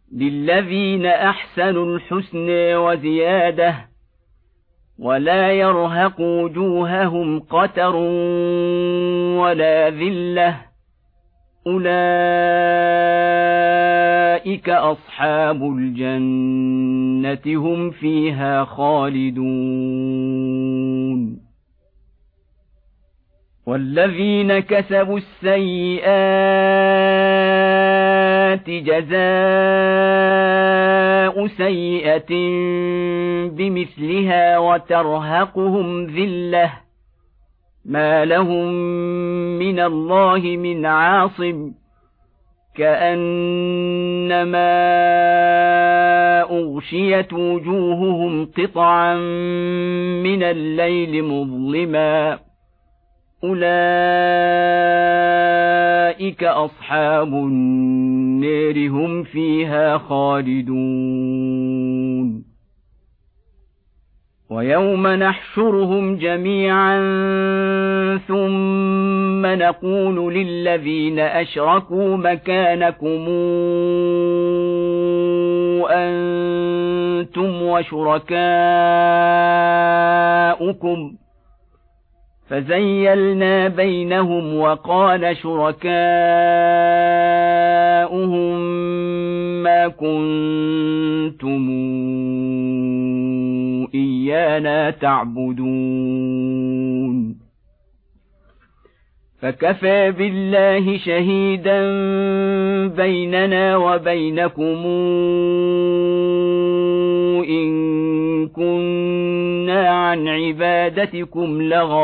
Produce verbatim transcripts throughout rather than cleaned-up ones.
للذين أحسنوا الحسنى وزيادة ولا يرهق وجوههم قتر ولا ذلة أولئك أصحاب الجنة هم فيها خالدون والذين كسبوا السيئات جزاء سيئة بمثلها وترهقهم ذلة ما لهم من الله من عاصم كأنما أغشيت وجوههم قطعا من الليل مظلما أولئك أصحاب النار هم فيها خالدون ويوم نحشرهم جميعا ثم نقول للذين أشركوا مكانكم أنتم وشركاؤكم فزيلنا بينهم وقال شركاؤهم ما كنتم إيانا تعبدون فكفى بالله شهيدا بيننا وبينكم إن كنا عن عبادتكم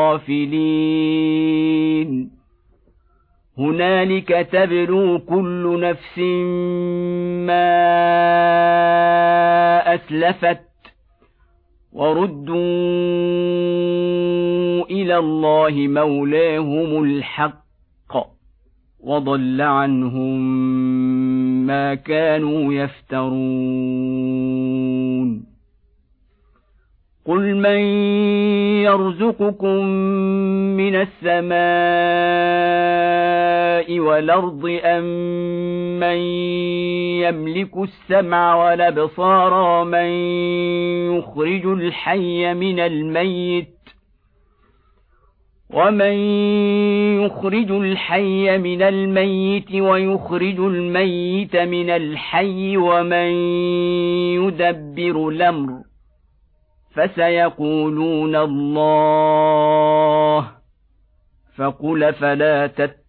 لغافلين هنالك تبلو كل نفس ما أسلفت وردوا إلى الله مولاهم الحق وضل عنهم ما كانوا يفترون قل من يرزقكم من السماء والأرض أم من يملك السمع والأبصار من يخرج الحي من الميت ومن يخرج الحي من الميت ويخرج الميت من الحي ومن يدبر الأمر فسيقولون الله فقل فلا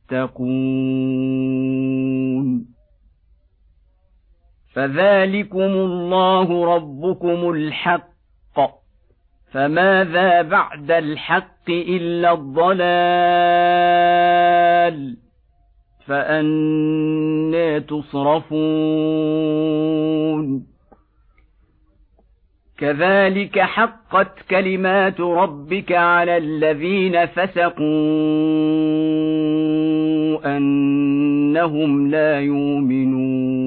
تتقون فذلكم الله ربكم الحق فماذا بعد الحق إلا الضلال فأنى تصرفون كذلك حقت كلمات ربك على الذين فسقوا أنهم لا يؤمنون